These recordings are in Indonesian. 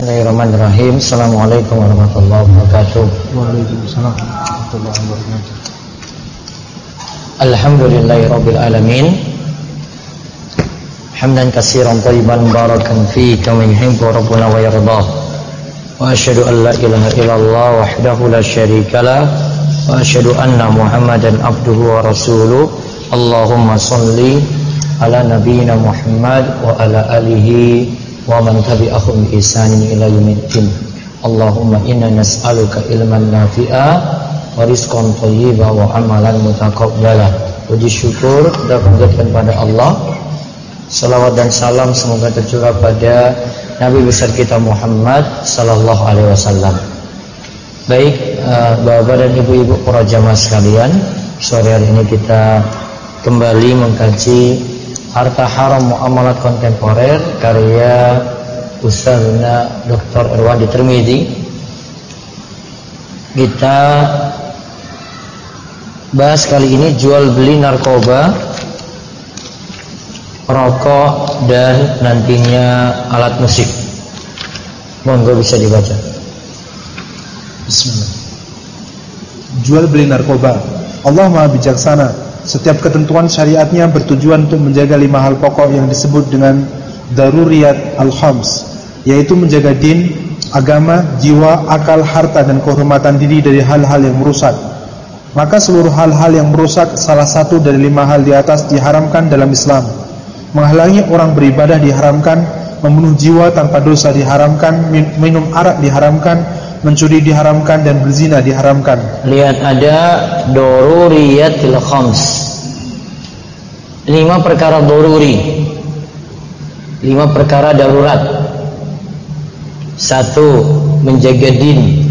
Bismillahirrahmanirrahim. Assalamualaikum warahmatullahi wabarakatuh. Waalaikumsalam warahmatullahi wabarakatuh. Alhamdulillahirabbil alamin. Hamdan katsiran thayyiban barakan fi kama yuhibbu rabbuna wa yardah. Wa asyhadu an la ilaha illallah wahdahu la syarikalah wa asyhadu anna Muhammadan abduhu wa rasuluh. Allahumma shalli ala nabiyyina Muhammad wa ala alihi wa man tabi'ahum bi ihsanin ila yaumiddin. Allahumma inna nas'aluka ilman nafi'a wa rizqan thayyiban wa amalan mutaqabbala. Puji syukur kita panjatkan pada Allah. Salawat dan salam semoga tercurah pada Nabi besar kita Muhammad sallallahu alaihi wasallam. Baik, Bapak dan Ibu-ibu para jamaah sekalian, sore hari ini kita kembali mengkaji Harta Haram Muamalat Kontemporer karya Ustazna Dr. Irwandi Tirmidzi. Kita bahas kali ini jual beli narkoba, rokok, dan nantinya alat musik. Monggo bisa dibaca. Bismillah. Jual beli narkoba. Allah Maha Bijaksana. Setiap ketentuan syariatnya bertujuan untuk menjaga 5 hal pokok yang disebut dengan daruriyat al-khams, yaitu menjaga din, agama, jiwa, akal, harta, dan kehormatan diri dari hal-hal yang merusak. Maka seluruh hal-hal yang merusak salah satu dari 5 hal di atas diharamkan dalam Islam. Menghalangi orang beribadah diharamkan, membunuh jiwa tanpa dosa diharamkan, minum arak diharamkan, mencuri diharamkan, dan berzina diharamkan. Lihat, ada daruriyatil khams, 5 perkara daruri, 5 perkara darurat. 1. Menjaga din.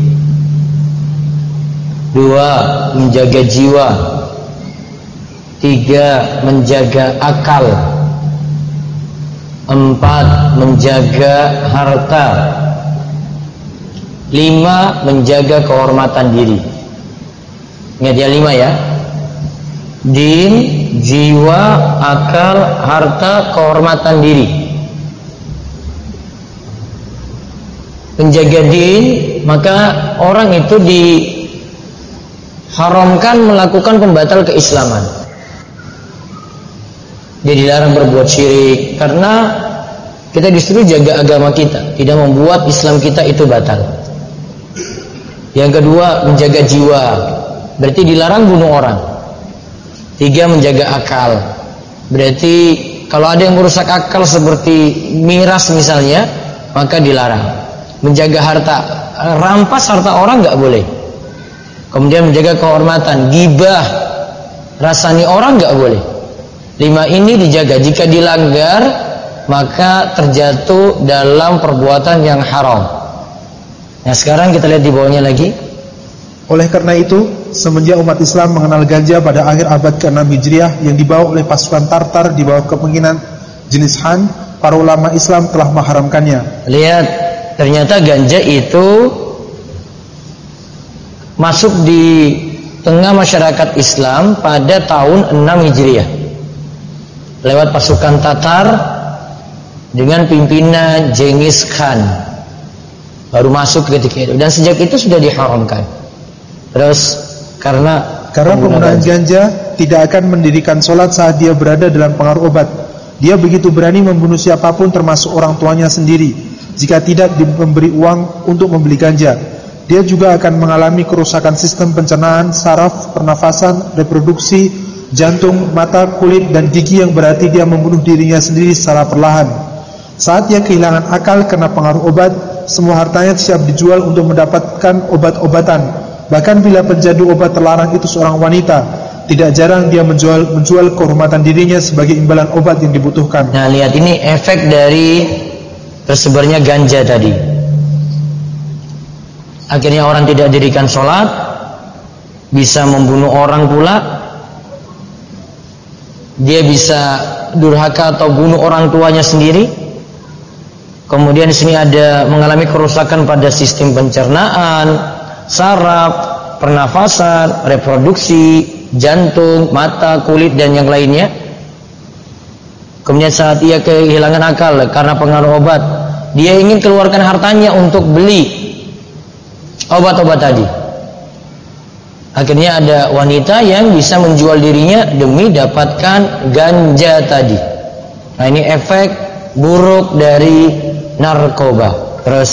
2. Menjaga jiwa. 3. Menjaga akal. 4. Menjaga harta. 5. Menjaga kehormatan diri. Ingat ya, 5 ya. Din, jiwa, akal, harta, kehormatan diri. Menjaga din, maka orang itu diharamkan melakukan pembatal keislaman. Dia dilarang berbuat syirik karena kita disuruh jaga agama kita, tidak membuat Islam kita itu batal. Yang kedua, menjaga jiwa, berarti dilarang bunuh orang. 3. Menjaga akal, berarti kalau ada yang merusak akal seperti miras misalnya, maka dilarang. Menjaga harta, rampas harta orang nggak boleh. Kemudian menjaga kehormatan, gibah, rasani orang nggak boleh. 5 ini dijaga. Jika dilanggar, maka terjatuh dalam perbuatan yang haram. Nah, sekarang kita lihat di bawahnya lagi. Oleh karena itu, semenjak umat Islam mengenal ganja pada akhir abad ke-6 Hijriah yang dibawa oleh pasukan Tartar di bawah kepemimpinan Genghis Khan, para ulama Islam telah mengharamkannya. Lihat, ternyata ganja itu masuk di tengah masyarakat Islam pada tahun 6 Hijriah lewat pasukan Tatar dengan pimpinan Genghis Khan. Baru masuk ketika itu, dan sejak itu sudah diharamkan. Terus karena penggunaan ganja tidak akan mendirikan sholat saat dia berada dalam pengaruh obat. Dia begitu berani membunuh siapapun termasuk orang tuanya sendiri jika tidak memberi uang untuk membeli ganja. Dia juga akan mengalami kerusakan sistem pencernaan, saraf, pernafasan, reproduksi, jantung, mata, kulit, dan gigi, yang berarti dia membunuh dirinya sendiri secara perlahan. Saat dia kehilangan akal karena pengaruh obat, semua hartanya siap dijual untuk mendapatkan obat-obatan. Bahkan bila penjadu obat terlarang itu seorang wanita, tidak jarang dia menjual kehormatan dirinya sebagai imbalan obat yang dibutuhkan. Nah, lihat, ini efek dari tersebarnya ganja tadi. Akhirnya orang tidak dirikan sholat, bisa membunuh orang pula. Dia bisa durhaka atau bunuh orang tuanya sendiri. Kemudian di sini ada mengalami kerusakan pada sistem pencernaan, saraf, pernafasan, reproduksi, jantung, mata, kulit, dan yang lainnya. Kemudian saat ia kehilangan akal karena pengaruh obat, dia ingin keluarkan hartanya untuk beli obat-obat tadi. Akhirnya ada wanita yang bisa menjual dirinya demi dapatkan ganja tadi. Nah, ini efek buruk dari narkoba. Terus,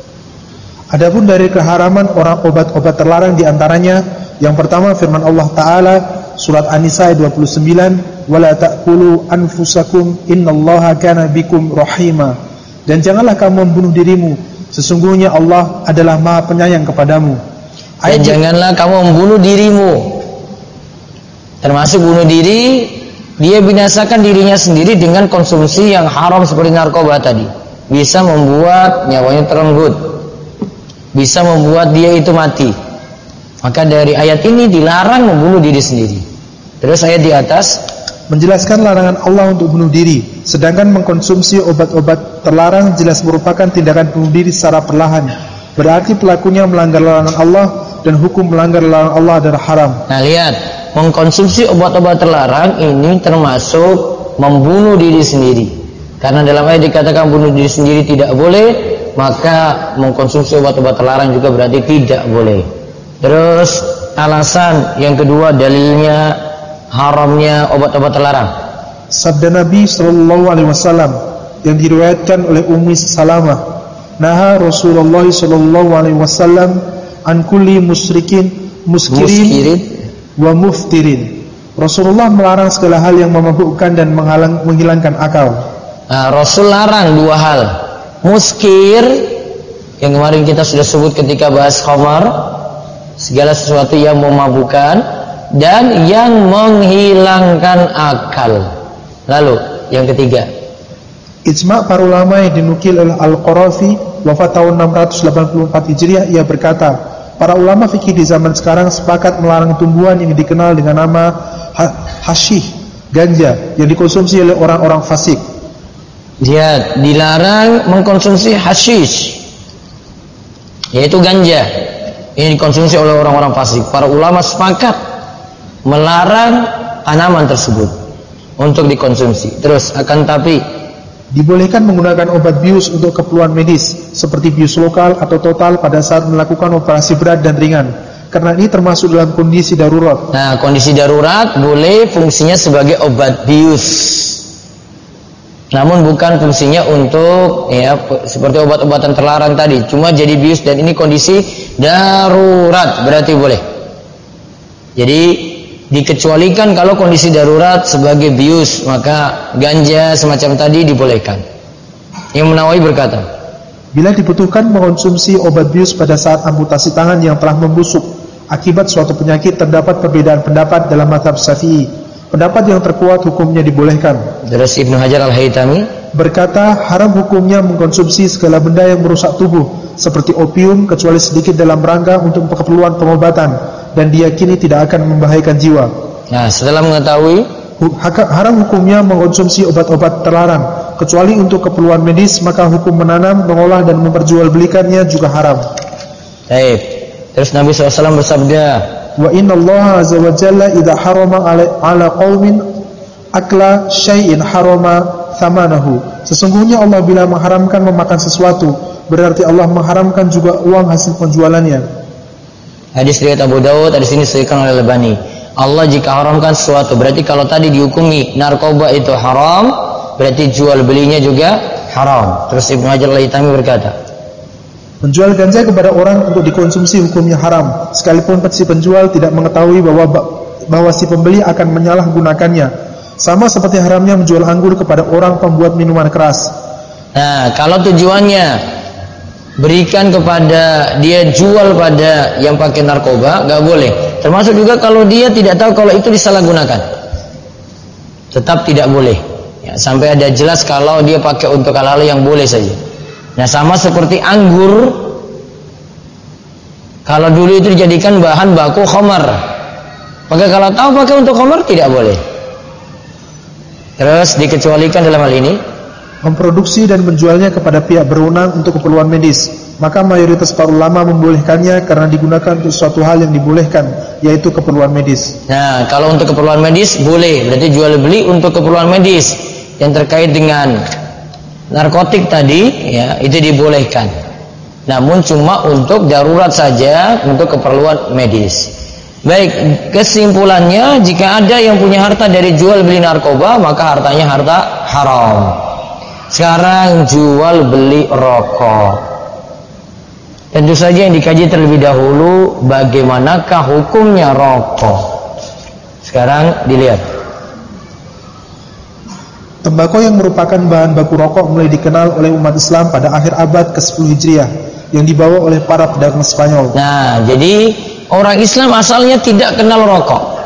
adapun dari keharaman orang obat-obat terlarang diantaranya, yang pertama firman Allah Ta'ala surat An-Nisa ayat 29, wala ta'kulu anfusakum innallaha kana bikum rahima. Dan janganlah kamu membunuh dirimu, sesungguhnya Allah adalah Maha Penyayang kepadamu. Dan janganlah kamu membunuh dirimu. Termasuk bunuh diri, dia binasakan dirinya sendiri dengan konsumsi yang haram seperti narkoba tadi. Bisa membuat nyawanya terenggut, bisa membuat dia itu mati. Maka dari ayat ini dilarang membunuh diri sendiri. Terus ayat di atas menjelaskan larangan Allah untuk bunuh diri, sedangkan mengkonsumsi obat-obat terlarang jelas merupakan tindakan bunuh diri secara perlahan. Berarti pelakunya melanggar larangan Allah, dan hukum melanggar larangan Allah adalah haram. Nah, lihat, mengkonsumsi obat-obat terlarang ini termasuk membunuh diri sendiri. Karena dalam ayat dikatakan bunuh diri sendiri tidak boleh, maka mengkonsumsi obat-obat terlarang juga berarti tidak boleh. Terus alasan yang kedua, dalilnya haramnya obat-obat terlarang. Sabda Nabi SAW yang diriwayatkan oleh Ummi Salamah, naha Rasulullah SAW an kulli muskirin wa muftirin. Rasulullah melarang segala hal yang memabukkan dan menghilangkan akal. Nah, Rasul larang dua hal, muskir yang kemarin kita sudah sebut ketika bahas khamar, segala sesuatu yang memabukkan, dan yang menghilangkan akal. Lalu yang ketiga, ijma' para ulama yang dinukil oleh Al-Qarafi wafat tahun 684 Hijriah, ia berkata, para ulama fikih di zaman sekarang sepakat melarang tumbuhan yang dikenal dengan nama hasyih, ganja, yang dikonsumsi oleh orang-orang fasik. Lihat, dilarang mengkonsumsi hasyish, yaitu ganja. Ini dikonsumsi oleh orang-orang fasik. Para ulama sepakat melarang tanaman tersebut untuk dikonsumsi. Terus, akan tapi dibolehkan menggunakan obat bius untuk keperluan medis, seperti bius lokal atau total pada saat melakukan operasi berat dan ringan. Karena ini termasuk dalam kondisi darurat. Nah, kondisi darurat boleh fungsinya sebagai obat bius. Namun bukan fungsinya untuk seperti obat-obatan terlarang tadi, cuma jadi bius, dan ini kondisi darurat berarti boleh. Jadi dikecualikan kalau kondisi darurat sebagai bius, maka ganja semacam tadi dibolehkan. Imam Nawawi berkata, bila dibutuhkan mengonsumsi obat bius pada saat amputasi tangan yang telah membusuk akibat suatu penyakit, terdapat perbedaan pendapat dalam mazhab Syafi'i. Pendapat yang terkuat hukumnya dibolehkan. Terus Ibnu Hajar Al-Haytami berkata, haram hukumnya mengkonsumsi segala benda yang merusak tubuh, seperti opium, kecuali sedikit dalam rangka untuk keperluan pengobatan, dan diyakini tidak akan membahayakan jiwa. Nah, setelah mengetahui haram hukumnya mengkonsumsi obat-obat terlarang, kecuali untuk keperluan medis, maka hukum menanam, mengolah, dan memperjualbelikannya juga haram. Baik. Terus Nabi SAW bersabda, wa inna Allah azza wa jalla idha harama ala qawmin akla syai'in harama thamanahu. Sesungguhnya Allah bila mengharamkan memakan sesuatu, berarti Allah mengharamkan juga uang hasil penjualannya. Hadis riwayat Abu Dawud, hadis ini disahihkan oleh Albani. Allah jika haramkan sesuatu, berarti kalau tadi dihukumi narkoba itu haram, berarti jual belinya juga haram. Terus Ibnu Hajar Al-Haytami berkata, menjual ganja kepada orang untuk dikonsumsi hukumnya haram, sekalipun si penjual tidak mengetahui bahwa si pembeli akan menyalahgunakannya. Sama seperti haramnya menjual anggur kepada orang pembuat minuman keras. Nah, kalau tujuannya berikan kepada dia, jual pada yang pakai narkoba, nggak boleh. Termasuk juga kalau dia tidak tahu kalau itu disalahgunakan, tetap tidak boleh. Ya, sampai ada jelas kalau dia pakai untuk hal-hal yang boleh saja. Nah, sama seperti anggur, kalau dulu itu dijadikan bahan baku khamar, maka kalau tahu pakai untuk khamar tidak boleh. Terus dikecualikan dalam hal ini memproduksi dan menjualnya kepada pihak berwenang untuk keperluan medis, maka mayoritas para ulama membolehkannya karena digunakan untuk suatu hal yang dibolehkan, yaitu keperluan medis. Nah, kalau untuk keperluan medis boleh, berarti jual beli untuk keperluan medis yang terkait dengan narkotik tadi ya itu dibolehkan. Namun cuma untuk darurat saja, untuk keperluan medis. Baik, kesimpulannya jika ada yang punya harta dari jual beli narkoba, maka hartanya harta haram. Sekarang jual beli rokok. Tentu saja yang dikaji terlebih dahulu bagaimanakah hukumnya rokok. Sekarang dilihat. Tembakau yang merupakan bahan baku rokok mulai dikenal oleh umat Islam pada akhir abad ke-10 Hijriah yang dibawa oleh para pedagang Spanyol. Nah, jadi orang Islam asalnya tidak kenal rokok.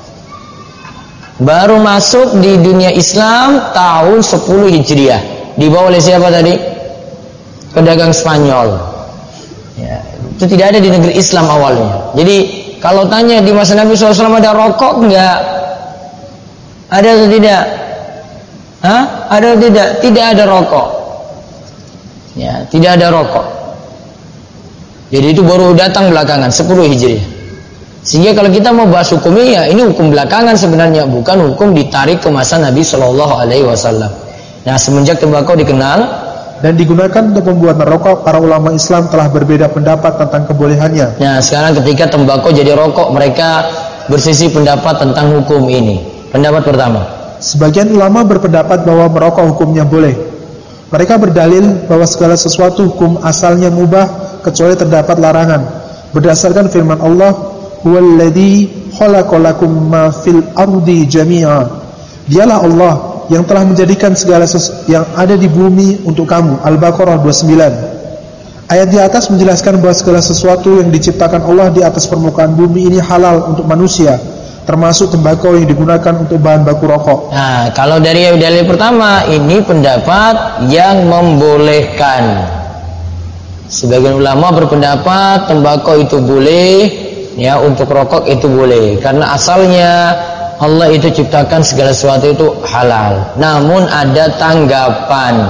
Baru masuk di dunia Islam tahun 10 Hijriah. Dibawa oleh siapa tadi? Pedagang Spanyol. Ya, itu tidak ada di negeri Islam awalnya. Jadi kalau tanya di masa Nabi SAW ada rokok enggak? Ada atau tidak? Hah? Ada atau tidak? Tidak ada rokok. Ya, tidak ada rokok. Jadi itu baru datang belakangan 10 Hijriah. Sehingga kalau kita mau bahas hukumnya, ya ini hukum belakangan sebenarnya, bukan hukum ditarik ke masa Nabi Shallallahu Alaihi Wasallam. Nah, semenjak tembakau dikenal dan digunakan untuk pembuatan rokok, para ulama Islam telah berbeda pendapat tentang kebolehannya. Nah, sekarang ketika tembakau jadi rokok, mereka berselisih pendapat tentang hukum ini. Pendapat pertama, sebagian ulama berpendapat bahwa merokok hukumnya boleh. Mereka berdalil bahwa segala sesuatu hukum asalnya mubah kecuali terdapat larangan. Berdasarkan firman Allah, "Huwallazi khalaqalakum ma fil ardi jami'a." Dialah Allah yang telah menjadikan segala yang ada di bumi untuk kamu. Al-Baqarah 29. Ayat di atas menjelaskan bahwa segala sesuatu yang diciptakan Allah di atas permukaan bumi ini halal untuk manusia, termasuk tembakau yang digunakan untuk bahan baku rokok. Nah, kalau dari dalil pertama, ini pendapat yang membolehkan. Sebagian ulama berpendapat tembakau itu boleh, ya untuk rokok itu boleh, karena asalnya Allah itu ciptakan segala sesuatu itu halal. Namun ada tanggapan.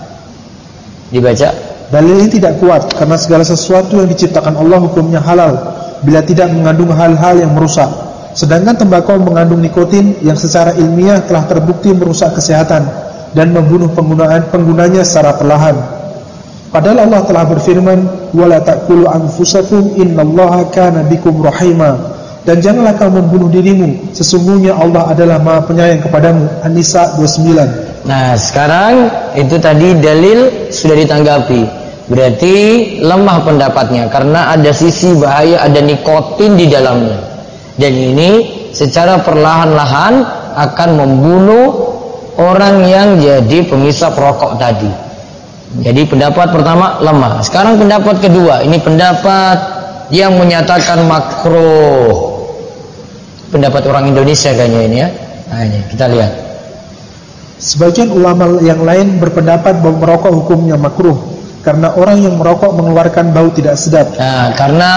Dibaca. Dalil ini tidak kuat karena segala sesuatu yang diciptakan Allah hukumnya halal bila tidak mengandung hal-hal yang merusak. Sedangkan tembakau mengandung nikotin yang secara ilmiah telah terbukti merusak kesehatan dan membunuh penggunanya secara perlahan. Padahal Allah telah berfirman, "Wala ta'kulu anfusakum innallaha kana bikum rahima." Dan janganlah kamu membunuh dirimu, sesungguhnya Allah adalah Maha Penyayang kepadamu. An-Nisa 29. Nah, sekarang itu tadi dalil sudah ditanggapi. Berarti lemah pendapatnya karena ada sisi bahaya, ada nikotin di dalamnya. Dan ini secara perlahan-lahan akan membunuh orang yang jadi penghisap rokok tadi. Jadi pendapat pertama lemah. Sekarang pendapat kedua, ini pendapat yang menyatakan makruh. Pendapat orang Indonesia kayaknya ini ya. Nah, ini kita lihat. Sebagian ulama yang lain berpendapat bahwa merokok hukumnya makruh karena orang yang merokok mengeluarkan bau tidak sedap. Nah, karena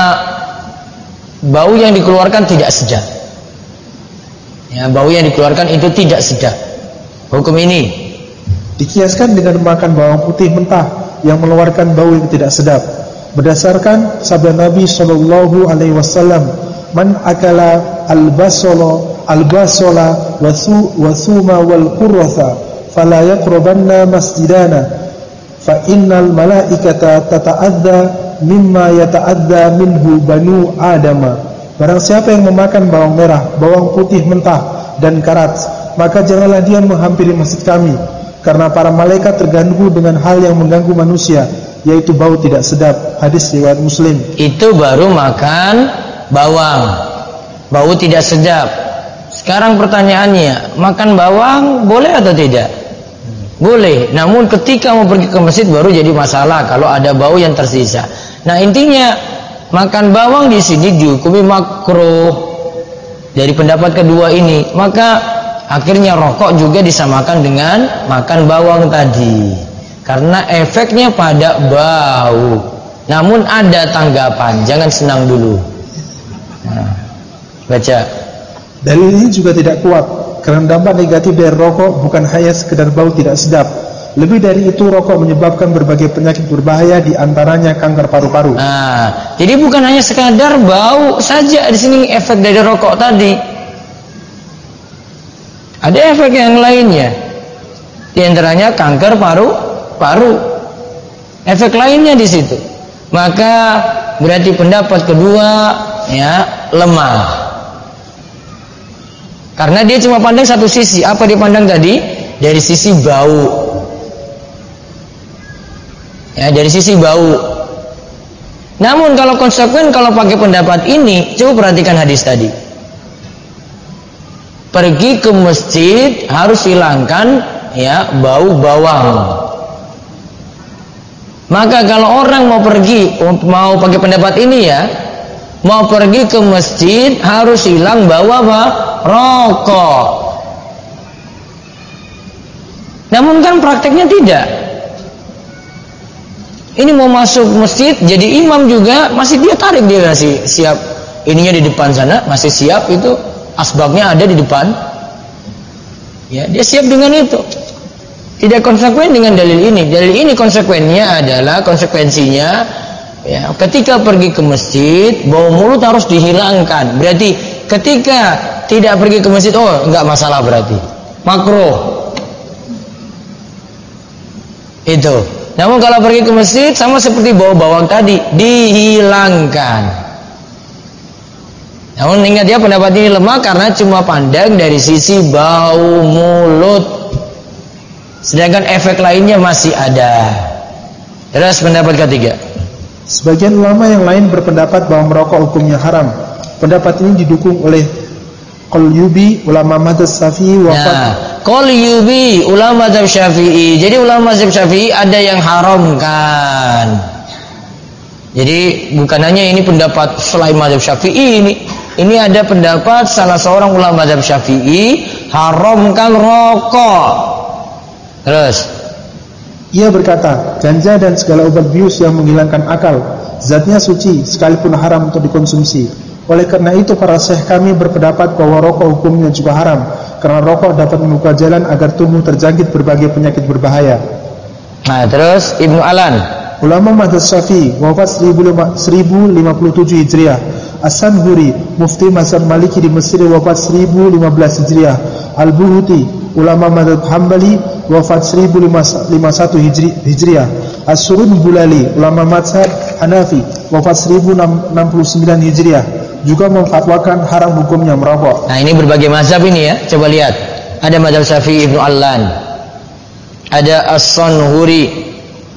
bau yang dikeluarkan tidak sedap. Ya, bau yang dikeluarkan itu tidak sedap. Hukum ini dikiaskan dengan makan bawang putih mentah yang mengeluarkan bau yang tidak sedap. Berdasarkan sabda Nabi sallallahu alaihi wasallam, "Man akala al-basala wa thuma wal qurratha fala yaqrabanna masjidana fa innal malaikata tata'adza mimma yata'adza minhu banu adama." Barang siapa yang memakan bawang merah, bawang putih mentah dan karat, maka janganlah dia menghampiri masjid kami, karena para malaikat terganggu dengan hal yang mengganggu manusia, yaitu bau tidak sedap. Hadis riwayat Muslim. Itu baru makan bawang, bau tidak sedap. Sekarang pertanyaannya, makan bawang boleh atau tidak? Boleh. Namun ketika mau pergi ke masjid baru jadi masalah kalau ada bau yang tersisa. Nah, intinya makan bawang di sini dihukumi makruh dari pendapat kedua ini. Maka akhirnya rokok juga disamakan dengan makan bawang tadi, karena efeknya pada bau. Namun ada tanggapan, jangan senang dulu. Nah, baca. Dalil ini juga tidak kuat karena dampak negatif dari rokok bukan hanya sekedar bau tidak sedap. Lebih dari itu, rokok menyebabkan berbagai penyakit berbahaya, di antaranya kanker paru-paru. Nah, jadi bukan hanya sekadar bau saja di sini efek dari rokok tadi. Ada efek yang lainnya, di antaranya kanker baru efek lainnya di situ. Maka berarti pendapat kedua ya lemah. Karena dia cuma pandang satu sisi. Apa dia pandang tadi? Dari sisi bau. Ya, dari sisi bau. Namun kalau konsekuen kalau pakai pendapat ini, coba perhatikan hadis tadi. Pergi ke masjid harus hilangkan ya bau bawang. Maka kalau orang mau pergi, mau pakai pendapat ini ya, mau pergi ke masjid harus hilang bau apa? Rokok. Namun kan prakteknya tidak. Ini mau masuk masjid jadi imam juga masih dia tarik, dia masih siap ininya di depan sana, masih siap itu asbabnya ada di depan. Ya, dia siap dengan itu. Tidak konsekuen dengan dalil ini. Dalil ini konsekuennya adalah konsekuensinya ya, ketika pergi ke masjid bau mulut harus dihilangkan. Berarti ketika tidak pergi ke masjid, oh enggak masalah berarti. Makruh. Itu. Namun kalau pergi ke masjid sama seperti bau bawang tadi, dihilangkan. Namun ingat ya, pendapat ini lemah karena cuma pandang dari sisi bau mulut. Sedangkan efek lainnya masih ada. Terus pendapat ketiga. Sebagian ulama yang lain berpendapat bahwa merokok hukumnya haram. Pendapat ini didukung oleh Qalyubi, ulama mazhab Syafi'i wafat. Nah, Qalyubi, ulama mazhab Syafi'i. Jadi ulama mazhab Syafi'i ada yang haramkan. Jadi bukan hanya ini pendapat selain mazhab Syafi'i ini. Ini ada pendapat salah seorang ulama mazhab Syafi'i haramkan rokok. Terus ia berkata, ganja dan segala obat bius yang menghilangkan akal, zatnya suci sekalipun haram untuk dikonsumsi. Oleh karena itu para syekh kami berpendapat bahwa rokok hukumnya juga haram, karena rokok dapat membuka jalan agar tubuh terjangkit berbagai penyakit berbahaya. Nah, terus Ibnu Alan, ulama mazhab Syafi'i wafat 1057 Hijriah. As-Sanhuri, mufti mazhab Maliki di Mesir wafat 1015 Hijriah. Al-Buhuti, ulama mazhab Hambali wafat 1051 Hijriah. As-Surun Bulali, ulama mazhab Hanafi wafat 1069 Hijriah, juga memfatwakan haram hukumnya merokok. Nah, ini berbagai mazhab ini ya. Coba lihat. Ada mazhab Syafi'i Ibnu Alan. Ada As-Sanhuri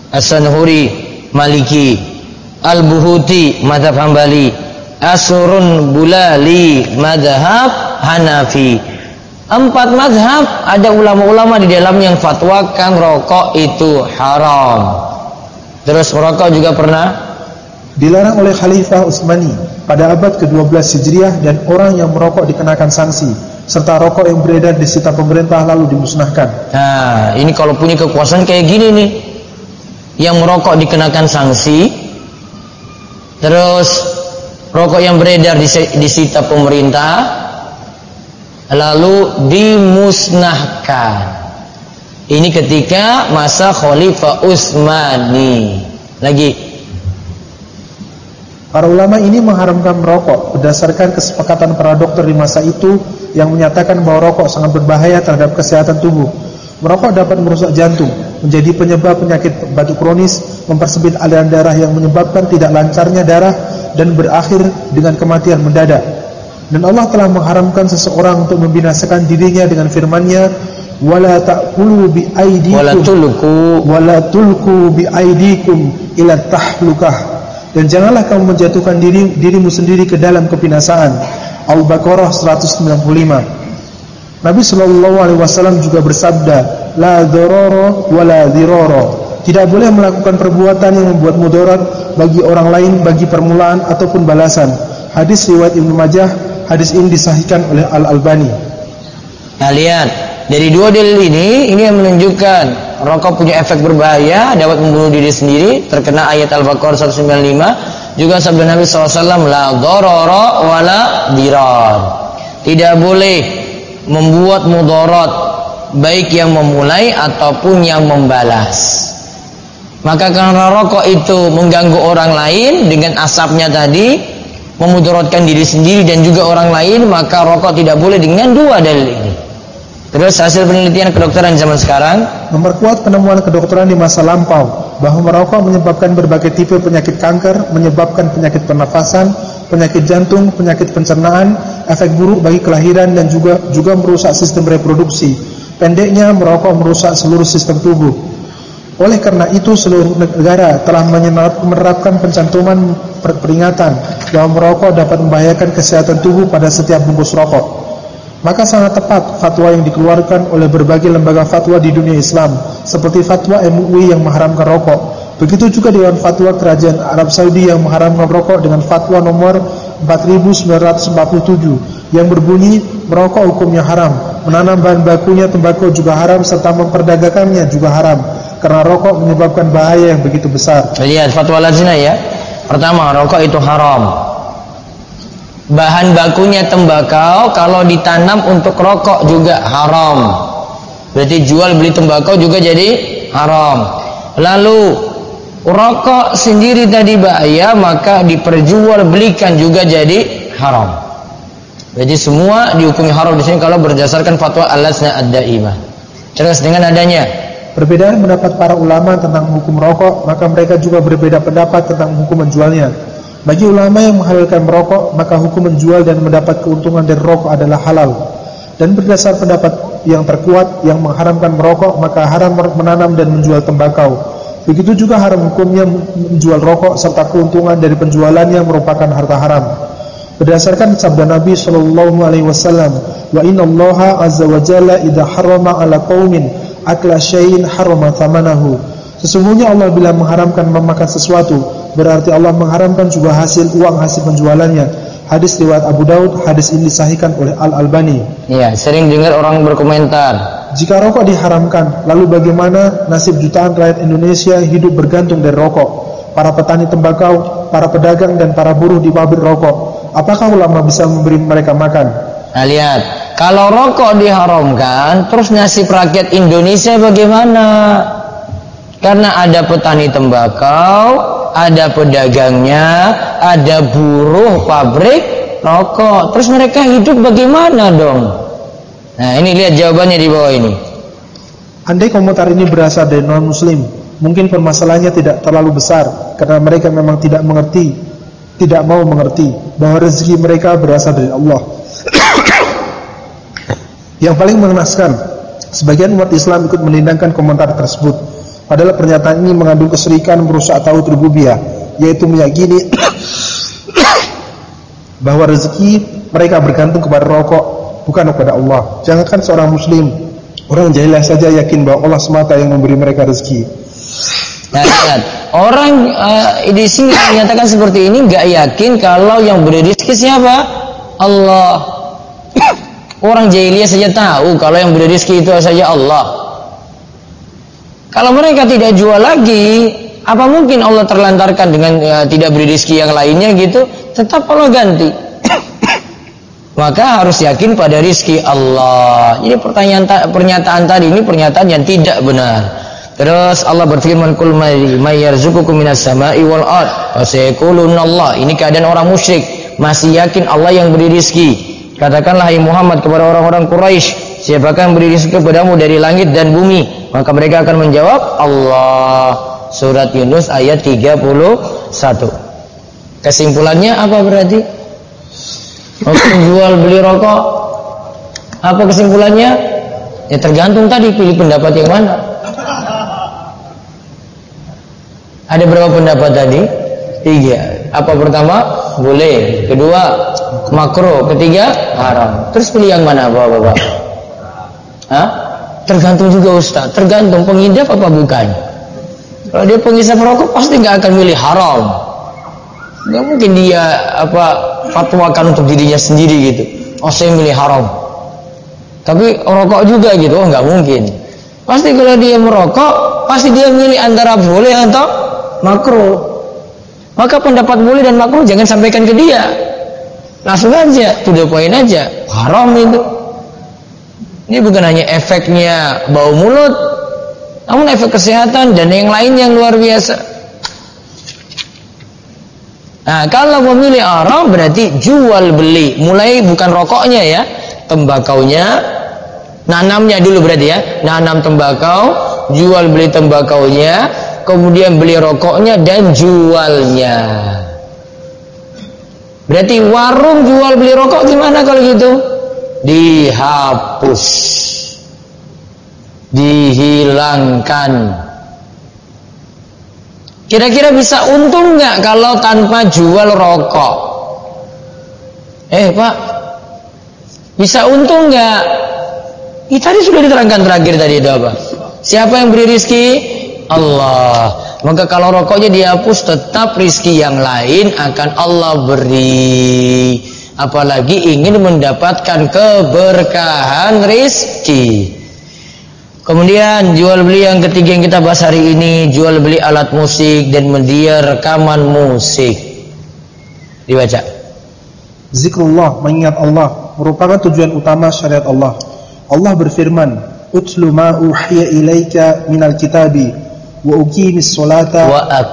Maliki. Al-Buhuti mazhab Hambali. As-Surun Bulali mazhab Hanafi. 4 mazhab ada ulama-ulama di dalam yang fatwakan rokok itu haram. Terus merokok juga pernah dilarang oleh Khalifah Utsmani pada abad ke-12 Hijriah, dan orang yang merokok dikenakan sanksi, serta rokok yang beredar disita pemerintah lalu dimusnahkan. Nah, ini kalau punya kekuasaan kayak gini nih, yang merokok dikenakan sanksi, terus rokok yang beredar disita pemerintah, lalu dimusnahkan. Ini ketika masa Khalifah Utsmani. Lagi, para ulama ini mengharamkan merokok berdasarkan kesepakatan para dokter di masa itu yang menyatakan bahwa rokok sangat berbahaya terhadap kesehatan tubuh. Merokok dapat merusak jantung, menjadi penyebab penyakit batuk kronis, mempersempit aliran darah yang menyebabkan tidak lancarnya darah, dan berakhir dengan kematian mendadak. Dan Allah telah mengharamkan seseorang untuk membinasakan dirinya dengan firman-Nya, wala ta'kulu bi aydikum wala tulku bi aydikum ila tahlukah, dan janganlah kamu menjatuhkan dirimu sendiri ke dalam kebinasaan. Al-Baqarah 195. Nabi sallallahu alaihi wasallam juga bersabda, la darara wala dirara, tidak boleh melakukan perbuatan yang membuat mudarat bagi orang lain, bagi permulaan ataupun balasan. Hadis riwayat Ibnu Majah. Hadis ini disahihkan oleh Al-Albani. Nah, lihat dari dua dalil ini yang menunjukkan rokok punya efek berbahaya, dapat membunuh diri sendiri, terkena ayat Al-Baqarah 195. Juga sabda Nabi SAW, la darara wala dirar, tidak boleh membuat mudarat baik yang memulai ataupun yang membalas. Maka karena rokok itu mengganggu orang lain dengan asapnya tadi, memudaratkan diri sendiri dan juga orang lain, maka rokok tidak boleh dengan dua dalil ini. Terus hasil penelitian kedokteran zaman sekarang, Memperkuat penemuan kedokteran di masa lampau bahwa merokok menyebabkan berbagai tipe penyakit kanker, menyebabkan penyakit pernafasan, penyakit jantung, penyakit pencernaan, efek buruk bagi kelahiran dan juga merusak sistem reproduksi. Pendeknya, merokok merusak seluruh sistem tubuh. Oleh karena itu, seluruh negara telah menerapkan pencantuman peringatan bahwa merokok dapat membahayakan kesehatan tubuh pada setiap bungkus rokok. Maka sangat tepat fatwa yang dikeluarkan oleh berbagai lembaga fatwa di dunia Islam, seperti fatwa MUI yang mengharamkan rokok. Begitu juga Dewan Fatwa Kerajaan Arab Saudi yang mengharamkan rokok dengan fatwa nomor 4947 yang berbunyi merokok hukumnya haram, menanam bahan bakunya tembakau juga haram, serta memperdagangkannya juga haram, karena rokok menyebabkan bahaya yang begitu besar. Lihat fatwa Lajnah ya. Pertama, rokok itu haram. Bahan bakunya tembakau, kalau ditanam untuk rokok juga haram. Berarti jual beli tembakau juga jadi haram. Lalu rokok sendiri tadi bahaya, maka diperjual belikan juga jadi haram. Jadi semua dihukumi haram di sini kalau berdasarkan fatwa Al-Lajnah Ad-Daimah. Terus dengan adanya perbedaan pendapat para ulama tentang hukum rokok, maka mereka juga berbeda pendapat tentang hukum menjualnya. Bagi ulama yang menghalalkan merokok, maka hukum menjual dan mendapat keuntungan dari rokok adalah halal. Dan berdasar pendapat yang terkuat yang mengharamkan merokok, maka haram menanam dan menjual tembakau. Begitu juga haram hukumnya menjual rokok serta keuntungan dari penjualannya merupakan harta haram. Berdasarkan sabda Nabi sallallahu alaihi wasallam, "Wa innallaha azza wa jalla idza harrama 'ala qaumin akla syai'in harrama thamanahu." Sesungguhnya Allah bila mengharamkan memakan sesuatu, berarti Allah mengharamkan juga hasil penjualannya. Hadis riwayat Abu Daud. Hadis ini disahihkan oleh Al-Albani. Ya, sering dengar orang berkomentar, jika rokok diharamkan, lalu bagaimana nasib jutaan rakyat Indonesia hidup bergantung dari rokok? Para petani tembakau, para pedagang dan para buruh di pabrik rokok, apakah ulama bisa memberi mereka makan? Nah, lihat, kalau rokok diharamkan, terus nasib rakyat Indonesia bagaimana? Karena ada petani tembakau, ada pedagangnya, ada buruh pabrik rokok. Terus mereka hidup bagaimana dong? Nah, ini lihat jawabannya di bawah ini. Andai komentar ini berasal dari non-muslim, mungkin permasalahannya tidak terlalu besar, karena mereka memang tidak mau mengerti bahwa rezeki mereka berasal dari Allah. Yang paling mengenaskan, sebagian umat Islam ikut menindakkan komentar tersebut. Padahal pernyataan ini mengandung kesyirikan merusak tauhid rububiyah, yaitu meyakini bahwa rezeki mereka bergantung kepada rokok, bukan kepada Allah. Jangankan seorang muslim, orang jahilah saja yakin bahwa Allah semata yang memberi mereka rezeki. Nah, lihat, orang di sini menyatakan seperti ini nggak yakin kalau yang beri rezeki siapa? Allah. Orang jahiliyah saja tahu kalau yang beri rezeki itu saja Allah. Kalau mereka tidak jual lagi, apa mungkin Allah terlantarkan dengan tidak beri rezeki yang lainnya gitu? Tetap Allah ganti. Maka harus yakin pada rezeki Allah. Jadi pernyataan tadi ini pernyataan yang tidak benar. Terus Allah berfirman, "Qul may yarzuqukum minas sama'i wal ard." Wa sayaquluna Allah. Ini keadaan orang musyrik, masih yakin Allah yang beri rezeki. Katakanlah hai Muhammad kepada orang-orang Quraisy, siapakah yang beri rezeki kepadamu dari langit dan bumi? Maka mereka akan menjawab Allah. Surat Yunus ayat 31. Kesimpulannya apa berarti? Jual beli rokok, apa kesimpulannya? Ya tergantung tadi pilih pendapat yang mana. Ada berapa pendapat tadi? 3. Apa pertama? Boleh. Kedua, makruh. Ketiga, haram. Terus pilih yang mana Bapak-bapak? Hah? Tergantung juga Ustaz. Tergantung pengidap apa bukan. Kalau dia penghisap rokok pasti nggak akan milih haram. Nggak mungkin dia fatwakan untuk dirinya sendiri gitu. Oh saya milih haram. Tapi rokok juga gitu. Oh nggak mungkin. Pasti kalau dia merokok pasti dia milih antara boleh atau makruh. Maka pendapat boleh dan makruh jangan sampaikan ke dia. Langsung aja, to the point aja. Haram itu. Ini bukan hanya efeknya bau mulut, namun efek kesehatan dan yang lain yang luar biasa. Nah, kalau memilih haram berarti jual beli, mulai bukan rokoknya ya, tembakaunya, nanamnya dulu berarti ya, nanam tembakau, jual beli tembakaunya, kemudian beli rokoknya dan jualnya. Berarti warung jual beli rokok gimana kalau gitu? Dihapus, dihilangkan. Kira-kira bisa untung nggak kalau tanpa jual rokok? Pak, bisa untung nggak? Tadi sudah diterangkan terakhir tadi itu apa? Siapa yang beri rizki? Allah. Maka kalau rokoknya dihapus, tetap rizki yang lain akan Allah beri. Apalagi ingin mendapatkan keberkahan rizki. Kemudian jual beli yang ketiga yang kita bahas hari ini, jual beli alat musik dan media rekaman musik. Dibaca. Zikrullah, mengingat Allah, merupakan tujuan utama syariat Allah. Allah berfirman, "Utlu ma uhiya ilaika minal kitabi wa uqimis salata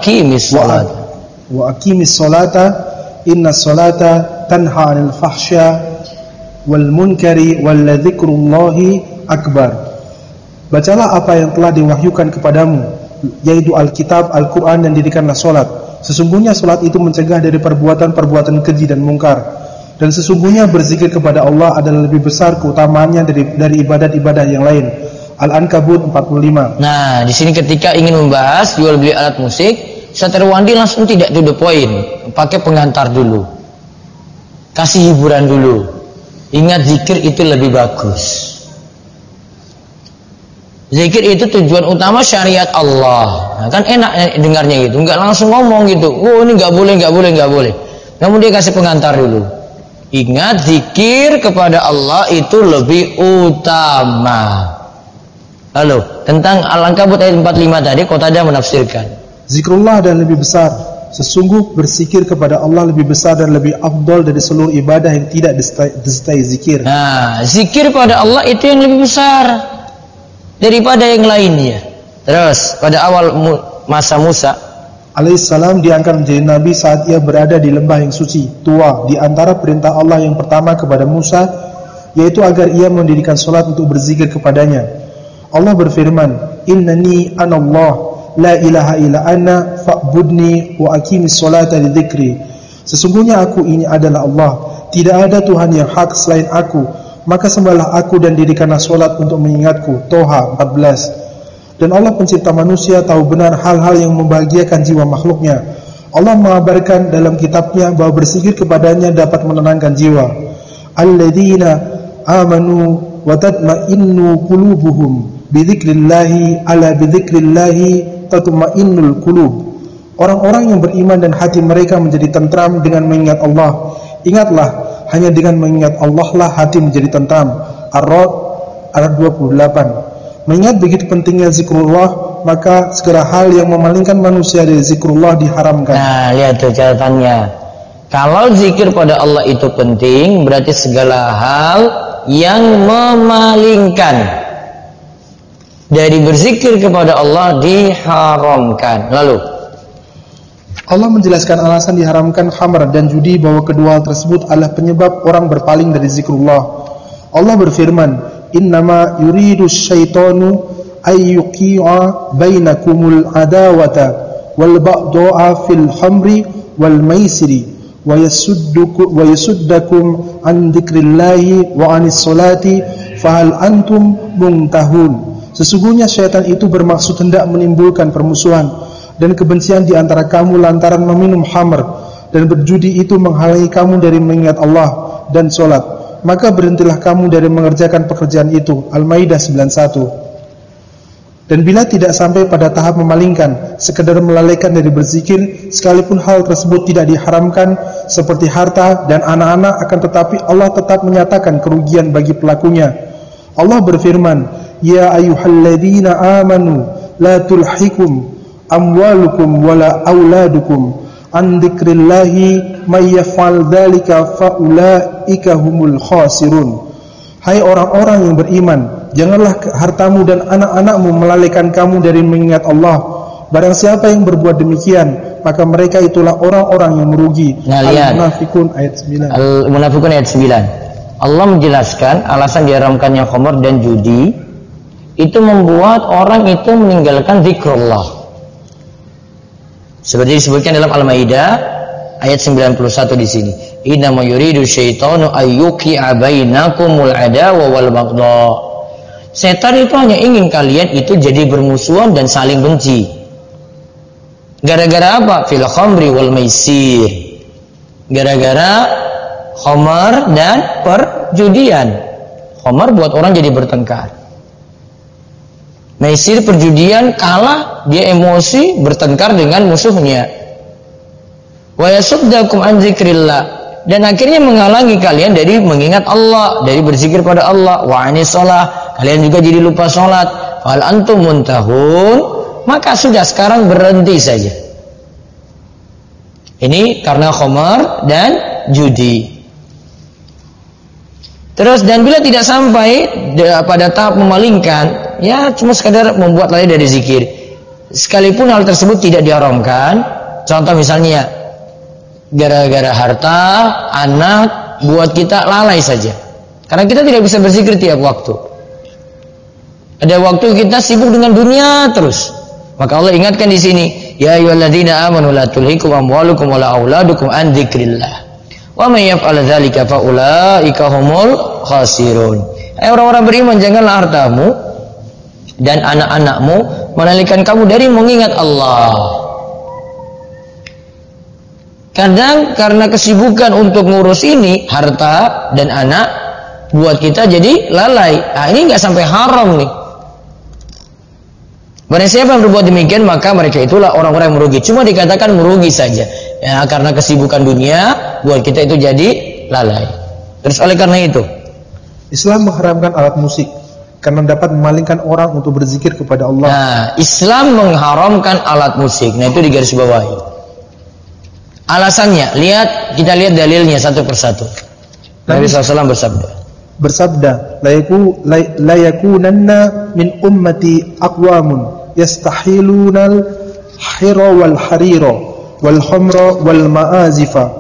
wa aqimis salata inna salata tanha 'anil fahsya wal munkari wal dzikrullahi akbar." Bacalah apa yang telah diwahyukan kepadamu, yaitu Alkitab, Al-Quran, dan dirikanlah solat. Sesungguhnya solat itu mencegah dari perbuatan-perbuatan keji dan mungkar. Dan sesungguhnya berzikir kepada Allah adalah lebih besar keutamaannya dari ibadat-ibadat yang lain. Al-Ankabut 45. Nah, di sini ketika ingin membahas jual beli alat musik, Ustaz Irwandi langsung tidak to the point, pakai pengantar dulu, kasih hiburan dulu. Ingat, zikir itu lebih bagus. Zikir itu tujuan utama syariat Allah. Nah, kan enak dengarnya gitu, nggak langsung ngomong gitu. Oh, ini nggak boleh. Namun dia kasih pengantar dulu. Ingat, zikir kepada Allah itu lebih utama. Lalu tentang Al-Ankabut ayat 45 tadi, Qatadah menafsirkan. Zikrullah dan lebih besar. Sesungguh berzikir kepada Allah lebih besar dan lebih afdol dari seluruh ibadah yang tidak disertai zikir. Nah, zikir pada Allah itu yang lebih besar daripada yang lainnya. Terus pada awal masa Musa alaihissalam diangkat menjadi nabi saat ia berada di lembah yang suci, tua. Di antara perintah Allah yang pertama kepada Musa yaitu agar ia mendirikan salat untuk berzikir kepadanya. Allah berfirman, "Innani anallah la ilaha illa ana fa'budni wa aqimis salata li dzikri." Sesungguhnya aku ini adalah Allah, tidak ada Tuhan yang hak selain aku, maka sembahlah aku dan dirikanlah solat untuk mengingatku. Toha 14. Dan Allah pencipta manusia tahu benar hal-hal yang membahagiakan jiwa makhluknya. Allah mengabarkan dalam kitabnya bahwa berzikir kepadanya dapat menenangkan jiwa. Alladzina amanu wa tatma'innu qulubuhum bidzikrillahi ala bidzikrillahi tatma'innul qulub. Orang-orang yang beriman dan hati mereka menjadi tentram dengan mengingat Allah. Ingatlah, hanya dengan mengingat Allah lah hati menjadi tentram. Ar-Ra'd ayat 28. Mengingat begitu pentingnya zikrullah, maka segala hal yang memalingkan manusia dari zikrullah diharamkan. Nah, lihat tuh catatannya. Kalau zikir pada Allah itu penting, berarti segala hal yang memalingkan dari berzikir kepada Allah diharamkan. Lalu Allah menjelaskan alasan diharamkan khamr dan judi bahwa kedua hal tersebut adalah penyebab orang berpaling dari zikrullah. Allah berfirman, "Innama yuridu syaitanu ayyuqi'a bainakumul adawata wal baghdha'a fil khamri wal maisiri wa yasuddakum an dzikrillahi wa anis salati fahal antum muntahun." Sesungguhnya syaitan itu bermaksud hendak menimbulkan permusuhan dan kebencian di antara kamu lantaran meminum khamr, dan berjudi itu menghalangi kamu dari mengingat Allah dan solat. Maka berhentilah kamu dari mengerjakan pekerjaan itu. Al-Maidah 91. Dan bila tidak sampai pada tahap memalingkan, sekedar melalaikan dari berzikir, sekalipun hal tersebut tidak diharamkan seperti harta dan anak-anak, akan tetapi Allah tetap menyatakan kerugian bagi pelakunya. Allah berfirman, "Ya ayyuhalladzina amanu la tulhikum amwalukum wala auladukum an dzikrillahi may yaf'al dzalika faulaika humul khasirun." Hai orang-orang yang beriman, janganlah hartamu dan anak-anakmu melalaikan kamu dari mengingat Allah. Barang siapa yang berbuat demikian, maka mereka itulah orang-orang yang merugi. Al-Munafiqun ayat 9. Al-Munafiqun ayat 9. Allah menjelaskan alasan diharamkannya khamr dan judi itu membuat orang itu meninggalkan zikrullah. Seperti disebutkan dalam Al-Maidah ayat 91 di sini. Inna ma yuridu syaitanu ayyuqi'a bainakumul adawa wal baghdha. Setan itu hanya ingin kalian itu jadi bermusuhan dan saling benci. Gara-gara apa? Fil khamri wal maisir. Gara-gara khamar dan perjudian. Khamar buat orang jadi bertengkar. Maisir perjudian, kalah dia emosi bertengkar dengan musuhnya. Wa yasuddakum an dzikrillah, dan akhirnya menghalangi kalian dari mengingat Allah, dari berzikir pada Allah. Wa anis shalah, kalian juga jadi lupa salat. Fal antum muntahun, maka sudah sekarang berhenti saja. Ini karena khamar dan judi. Terus dan bila tidak sampai pada tahap memalingkan, ya cuma sekadar membuat lalai dari zikir. Sekalipun hal tersebut tidak diharamkan, contoh misalnya gara-gara harta, anak buat kita lalai saja. Karena kita tidak bisa berzikir tiap waktu. Ada waktu kita sibuk dengan dunia terus. Maka Allah ingatkan di sini, ya ayyuhalladzina amanu la tulhikum amwalukum wala auladukum an dzikrillah. Wa may yaf'al dzalika fa ulaika humul khasirun. Orang-orang beriman, janganlah hartamu dan anak-anakmu menalihkan kamu dari mengingat Allah. Kadang karena kesibukan untuk ngurus ini, harta dan anak, buat kita jadi lalai. Nah, ini nggak sampai haram nih. Barang siapa yang berbuat demikian, maka mereka itulah orang-orang yang merugi. Cuma dikatakan merugi saja. Ya, karena kesibukan dunia, buat kita itu jadi lalai. Terus oleh karena itu, Islam mengharamkan alat musik karena dapat memalingkan orang untuk berzikir kepada Allah. Nah, Islam mengharamkan alat musik. Nah, itu digarisbawahi. Alasannya, kita lihat dalilnya satu persatu. Nabi SAW bersabda, la yakunanna min ummati aqwamun yastahilunal hira wal harira wal khamra wal ma'azifa.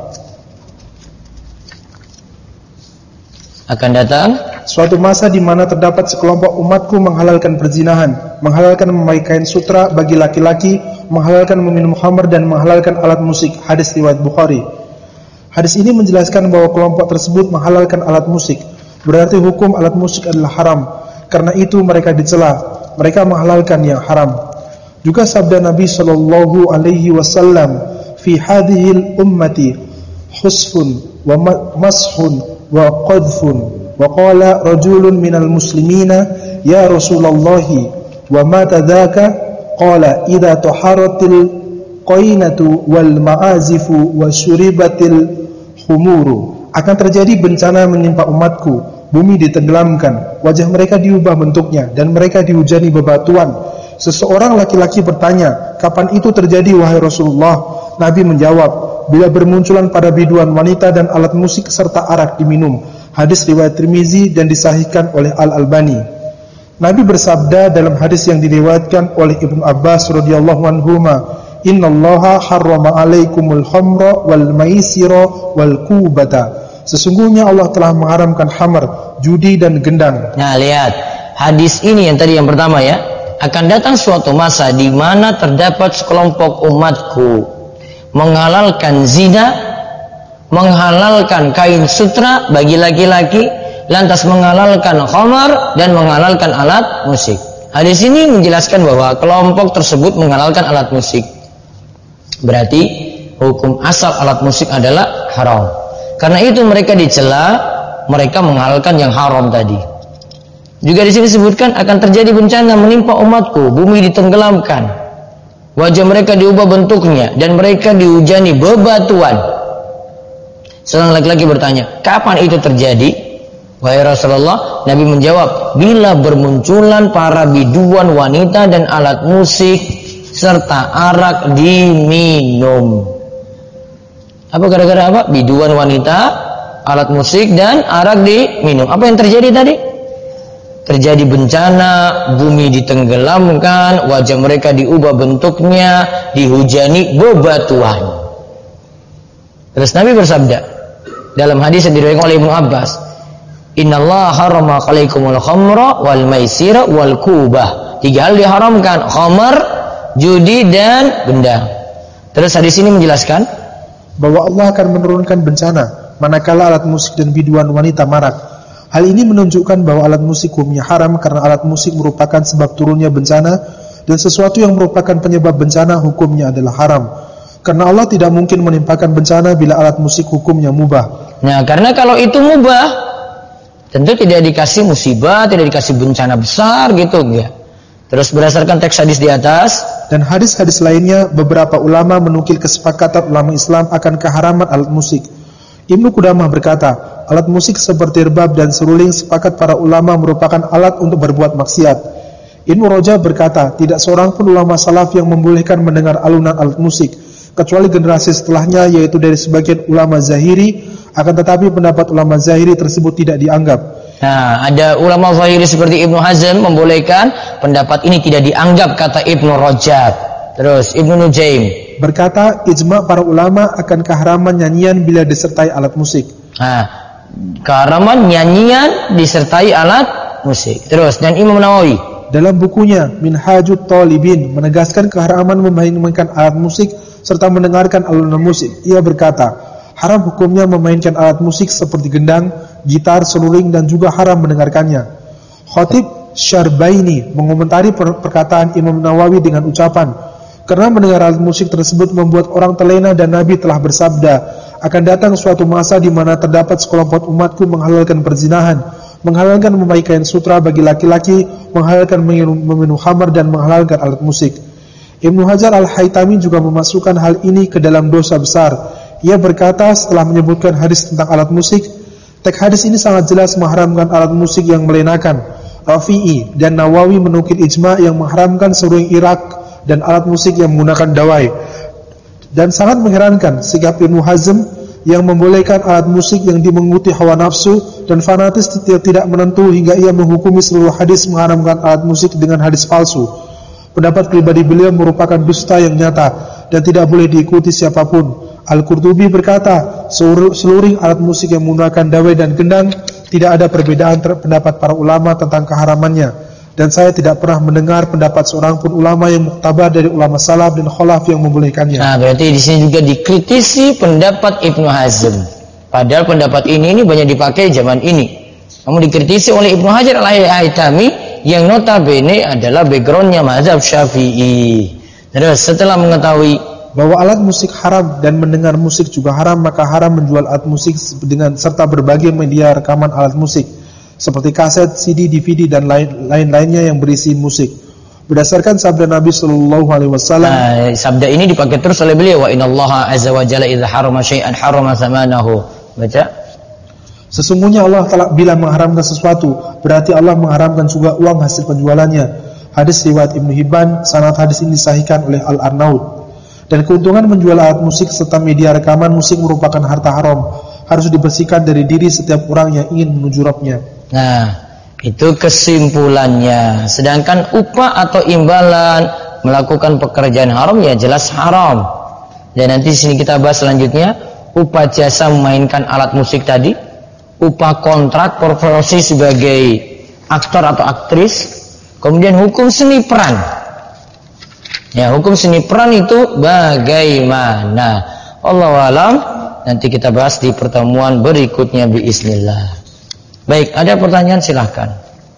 Akan datang suatu masa di mana terdapat sekelompok umatku menghalalkan perzinahan, menghalalkan memakai kain sutra bagi laki-laki, menghalalkan meminum khamr dan menghalalkan alat musik. Hadis riwayat Bukhari. Hadis ini menjelaskan bahwa kelompok tersebut menghalalkan alat musik. Berarti hukum alat musik adalah haram. Karena itu mereka dicela. Mereka menghalalkan yang haram. Juga sabda Nabi sallallahu alaihi wasallam, "Fi hadhil ummati husfun wa mashun wa qadfun." Wa qala rajulun minal muslimina, "Ya Rasulullah, wa ma tadaka?" Qala, "Idza taharatil qainatu wal ma'azifu wa syuribatil khumuru." Akan terjadi bencana menimpa umatku, bumi ditenggelamkan, wajah mereka diubah bentuknya, dan mereka dihujani bebatuan. Seseorang laki-laki bertanya, "Kapan itu terjadi wahai Rasulullah?" Nabi menjawab, "Bila bermunculan pada biduan wanita dan alat musik serta arak diminum." Hadis riwayat Tirmizi dan disahihkan oleh Al-Albani. Nabi bersabda dalam hadis yang diriwayatkan oleh Ibnu Abbas radhiyallahu anhuma, "Innallaha harrama 'alaikumul khamra wal maisira wal kubata." Sesungguhnya Allah telah mengharamkan khamr, judi dan gendang. Nah, lihat hadis ini yang tadi yang pertama ya. Akan datang suatu masa di mana terdapat sekelompok umatku menghalalkan zina, menghalalkan kain sutra bagi laki-laki, lantas menghalalkan khamar dan menghalalkan alat musik. Hadis ini menjelaskan bahwa kelompok tersebut menghalalkan alat musik. Berarti hukum asal alat musik adalah haram. Karena itu mereka dicela, mereka menghalalkan yang haram tadi. Juga di sini disebutkan akan terjadi bencana menimpa umatku, bumi ditenggelamkan, wajah mereka diubah bentuknya, dan mereka dihujani bebatuan. Seorang laki-laki bertanya, "Kapan itu terjadi?" Wahai Rasulullah, Nabi menjawab, "Bila bermunculan para biduan wanita dan alat musik serta arak diminum." Apa gara-gara apa? Biduan wanita, alat musik dan arak diminum. Apa yang terjadi tadi? Terjadi bencana, bumi ditenggelamkan, wajah mereka diubah bentuknya, dihujani bebatuan. Terus Nabi bersabda dalam hadis yang diriwayatkan oleh Ibnu Abbas, Innallaha harrama 'alaikumul khamra wal maisira wal kubah. 3 hal diharamkan, khamar, judi dan benda. Terus hadis ini menjelaskan bahwa Allah akan menurunkan bencana manakala alat musik dan biduan wanita marak. Hal ini menunjukkan bahwa alat musik hukumnya haram karena alat musik merupakan sebab turunnya bencana, dan sesuatu yang merupakan penyebab bencana hukumnya adalah haram. Karena Allah tidak mungkin menimpakan bencana bila alat musik hukumnya mubah. Nah, karena kalau itu mubah, tentu tidak dikasih musibah, tidak dikasih bencana besar gitu, enggak. Terus berdasarkan teks hadis di atas dan hadis-hadis lainnya, beberapa ulama menukil kesepakatan ulama Islam akan keharaman alat musik. Ibnu Qudamah berkata, alat musik seperti rebab dan seruling sepakat para ulama merupakan alat untuk berbuat maksiat. Ibnu Rajab berkata, tidak seorang pun ulama salaf yang membolehkan mendengar alunan alat musik, kecuali generasi setelahnya, yaitu dari sebagian ulama Zahiri. Akan tetapi pendapat ulama Zahiri tersebut tidak dianggap. Nah, ada ulama Zahiri seperti Ibnu Hazm membolehkan, pendapat ini tidak dianggap kata Ibnu Rajab. Terus Ibnu Nujaim berkata, ijma' para ulama akan keharaman nyanyian bila disertai alat musik. Nah, keharaman nyanyian disertai alat musik. Terus, dan Imam Nawawi dalam bukunya Minhajut Talibin menegaskan keharaman memainkan alat musik serta mendengarkan alunan musik. Ia berkata, haram hukumnya memainkan alat musik seperti gendang, gitar, seruling, dan juga haram mendengarkannya. Khatib Syarbaini mengomentari perkataan Imam Nawawi dengan ucapan, karena mendengar alat musik tersebut membuat orang terlena dan Nabi telah bersabda, akan datang suatu masa di mana terdapat sekelompok umatku menghalalkan perzinahan, menghalalkan memakaian sutra bagi laki-laki, menghalalkan meminum khamar, dan menghalalkan alat musik. Ibnu Hajar Al-Haytami juga memasukkan hal ini ke dalam dosa besar. Ia berkata setelah menyebutkan hadis tentang alat musik, teks hadis ini sangat jelas mengharamkan alat musik yang melenakan. Rafi'i dan Nawawi menukil ijma' yang mengharamkan seruling Irak dan alat musik yang menggunakan dawai. Dan sangat mengherankan sikap Ibnu Hazm yang membolehkan alat musik yang dimenguti hawa nafsu dan fanatis tidak menentu hingga ia menghukumi seluruh hadis mengharamkan alat musik dengan hadis palsu. Pendapat pribadi beliau merupakan dusta yang nyata dan tidak boleh diikuti siapapun. Al-Qurtubi berkata, seluruh alat musik yang menggunakan dawai dan gendang tidak ada perbedaan pendapat para ulama tentang keharamannya, dan saya tidak pernah mendengar pendapat seorang pun ulama yang muktabar dari ulama salaf dan khalaf yang membolehkannya. Nah, berarti di sini juga dikritisi pendapat Ibnu Hazm. Padahal pendapat ini banyak dipakai zaman ini. Namun dikritisi oleh Ibnu Hajar Al-Haytami yang notabene adalah backgroundnya mazhab Syafi'i. Terus setelah mengetahui bahwa alat musik haram dan mendengar musik juga haram, maka haram menjual alat musik dengan serta berbagai media rekaman alat musik seperti kaset, CD, DVD, dan lain-lainnya yang berisi musik. Berdasarkan sabda Nabi Sallallahu Alaihi Wasallam, sabda ini dipakai terus oleh beliau, wa innallaha azza wa jalla idza harama syai'an harama zamanahu. Baca. Sesungguhnya Allah telah bila mengharamkan sesuatu, berarti Allah mengharamkan juga uang hasil penjualannya. Hadis riwayat Ibnu Hibban, sanad hadis ini disahihkan oleh Al-Arnaud. Dan keuntungan menjual alat musik serta media rekaman musik merupakan harta haram, harus dibersihkan dari diri setiap orang yang ingin menuju Rabbnya. Nah, itu kesimpulannya. Sedangkan upah atau imbalan melakukan pekerjaan haram ya jelas haram. Dan nanti sini kita bahas selanjutnya, upah jasa memainkan alat musik tadi, upah kontrak profesi sebagai aktor atau aktris, kemudian hukum seni peran. Ya, hukum seni peran itu bagaimana? Allahu a'lam. Nanti kita bahas di pertemuan berikutnya biiznillah. Baik, ada pertanyaan silahkan.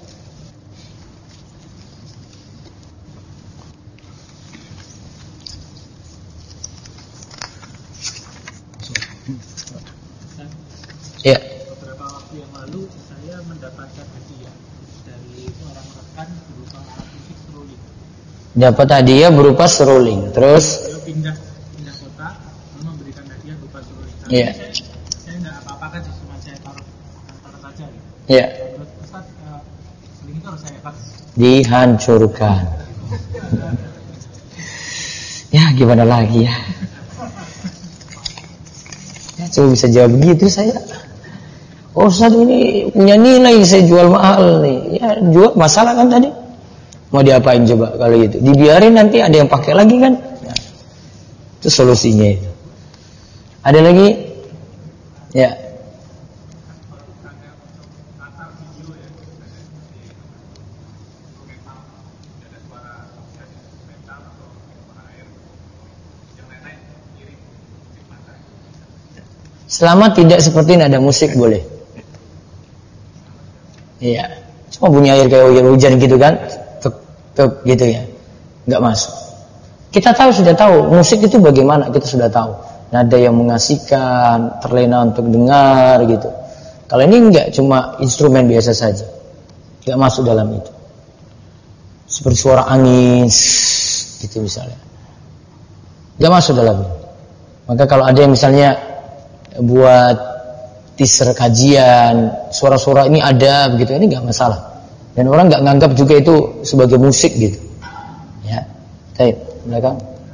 Ya. Beberapa waktu yang lalu saya mendapatkan hadiah dari seorang rekan berupa alat musik seruling. Dapat hadiah berupa seruling. Terus Beliau pindah kota, memberikan hadiah berupa seruling. Iya. Saya nggak apa-apakan sih, cuma saya taruh saja. Iya. Menurut Ustaz, seruling itu harus saya pakai. Dihancurkan. Ya, gimana lagi ya? Coba bisa jawab begitu saya. Oh, Ustaz ini punya nilai, saya jual mahal nih. Ya, jual masalah kan tadi. Mau diapain coba kalau gitu? Dibiarin nanti ada yang pakai lagi kan? Ya. Itu solusinya itu. Ada lagi? Ya. Selama tidak seperti nada musik boleh. Iya. Cuma bunyi air kayak hujan gitu kan, tuk gitu ya, nggak masuk. Kita sudah tahu musik itu bagaimana, kita sudah tahu. Nada yang mengasihkan, terlena untuk dengar gitu. Kalau ini enggak, cuma instrumen biasa saja, nggak masuk dalam itu. Seperti suara angin, gitu misalnya, nggak masuk dalam itu. Maka kalau ada yang misalnya buat teaser kajian, suara-suara ini ada begitu, ini nggak masalah. Dan orang nggak nganggap juga itu sebagai musik gitu. Ya, baik, belakang.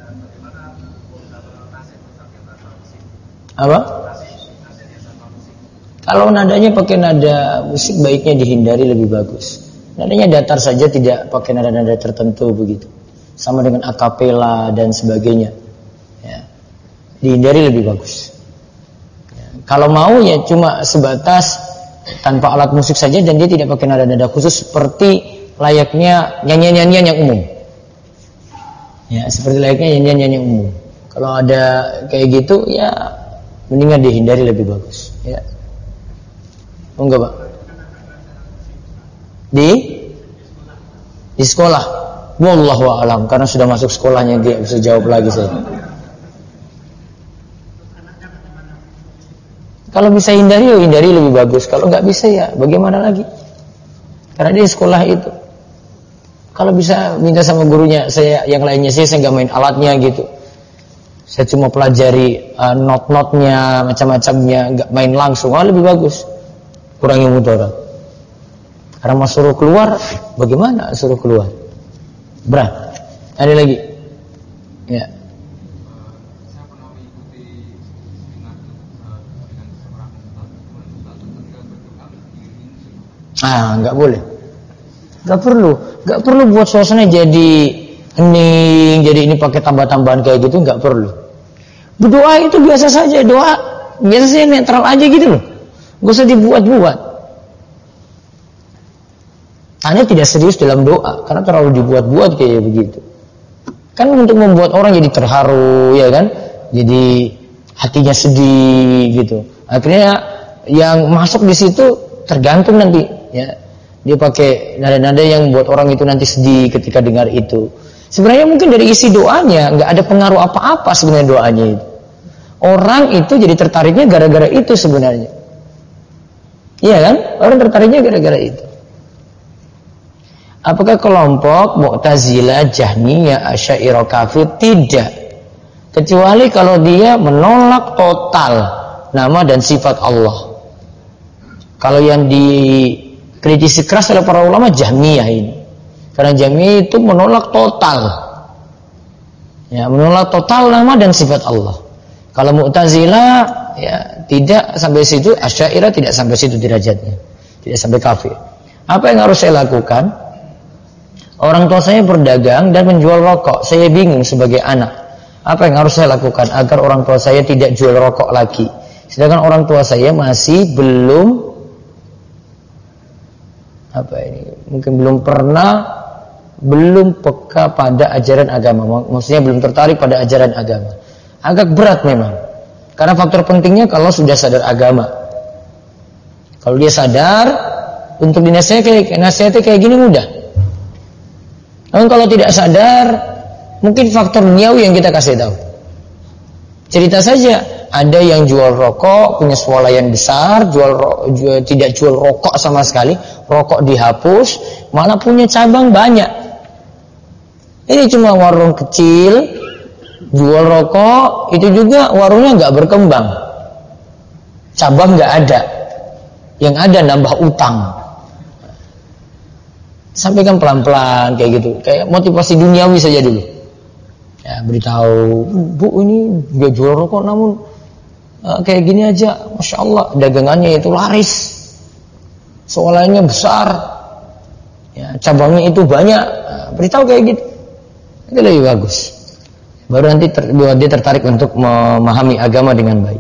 Apa? Kalau nadanya pakai nada musik, baiknya dihindari, lebih bagus. Nadanya datar saja, tidak pakai nada-nada tertentu begitu. Sama dengan akapela dan sebagainya. Ya, dihindari lebih bagus. Ya, kalau mau ya cuma sebatas tanpa alat musik saja, dan dia tidak pakai nada-nada khusus seperti layaknya nyanyian-nyanyian yang umum. Ya, seperti layaknya nyanyian-nyanyian yang umum. Kalau ada kayak gitu, ya mendingan dihindari, lebih bagus. Ya, enggak Pak? Di sekolah. Wallahu a'lam, karena sudah masuk sekolahnya dia bisa jawab lagi saya. Kalau bisa hindari, ya hindari lebih bagus. Kalau nggak bisa ya bagaimana lagi? Karena dia sekolah itu. Kalau bisa minta sama gurunya, saya yang lainnya saya nggak main alatnya gitu. Saya cuma pelajari not-notnya, macam-macamnya, nggak main langsung. Lebih bagus. Kurangi mudarat. Karena mau suruh keluar, bagaimana suruh keluar? Berat. Ada lagi? Ya. Nggak boleh. Nggak perlu buat suasana jadi hening, jadi ini pakai tambah-tambahan kayak gitu, nggak perlu. Berdoa itu biasa saja, doa biasa saja, netral aja gitu loh. Nggak usah dibuat-buat. Anda tidak serius dalam doa karena terlalu dibuat-buat kayak begitu. Kan untuk membuat orang jadi terharu, ya kan? Jadi hatinya sedih gitu. Akhirnya yang masuk di situ tergantung nanti, ya. Dia pakai nada-nada yang buat orang itu nanti sedih ketika dengar itu. Sebenarnya mungkin dari isi doanya nggak ada pengaruh apa-apa sebenarnya doanya itu. Orang itu jadi tertariknya gara-gara itu sebenarnya. Iya kan? Orang tertariknya gara-gara itu. Apakah kelompok Mu'tazilah, Jahmiyah, Asy'ariyah, kafir? Tidak. Kecuali kalau dia menolak total nama dan sifat Allah. Kalau yang dikritisi keras oleh para ulama Jahmiyah ini. Karena Jahmiyah itu menolak total. Ya, menolak total nama dan sifat Allah. Kalau Mu'tazilah ya tidak sampai situ, Asy'ariyah tidak sampai situ derajatnya. Tidak sampai kafir. Apa yang harus saya lakukan? Orang tua saya berdagang dan menjual rokok. Saya bingung sebagai anak. Apa yang harus saya lakukan agar orang tua saya tidak jual rokok lagi? Sedangkan orang tua saya masih belum belum peka pada ajaran agama. Maksudnya belum tertarik pada ajaran agama. Agak berat memang. Karena faktor pentingnya kalau sudah sadar agama. Kalau dia sadar, untuk dinasihati kayak gini mudah. Namun kalau tidak sadar, mungkin faktor duniawi yang kita kasih tahu. Cerita saja, ada yang jual rokok, punya swalayan besar, tidak jual rokok sama sekali, rokok dihapus, malah punya cabang banyak. Ini cuma warung kecil, jual rokok, itu juga warungnya nggak berkembang, cabang nggak ada, yang ada nambah utang. Sampaikan pelan-pelan kayak gitu, kayak motivasi duniawi saja dulu. Ya, beritahu, Bu ini dia jual rokok namun kayak gini aja, Masya Allah dagangannya itu laris, soalannya besar, ya, cabangnya itu banyak. Beritahu kayak gitu, itu lebih bagus. Baru nanti dia tertarik untuk memahami agama dengan baik.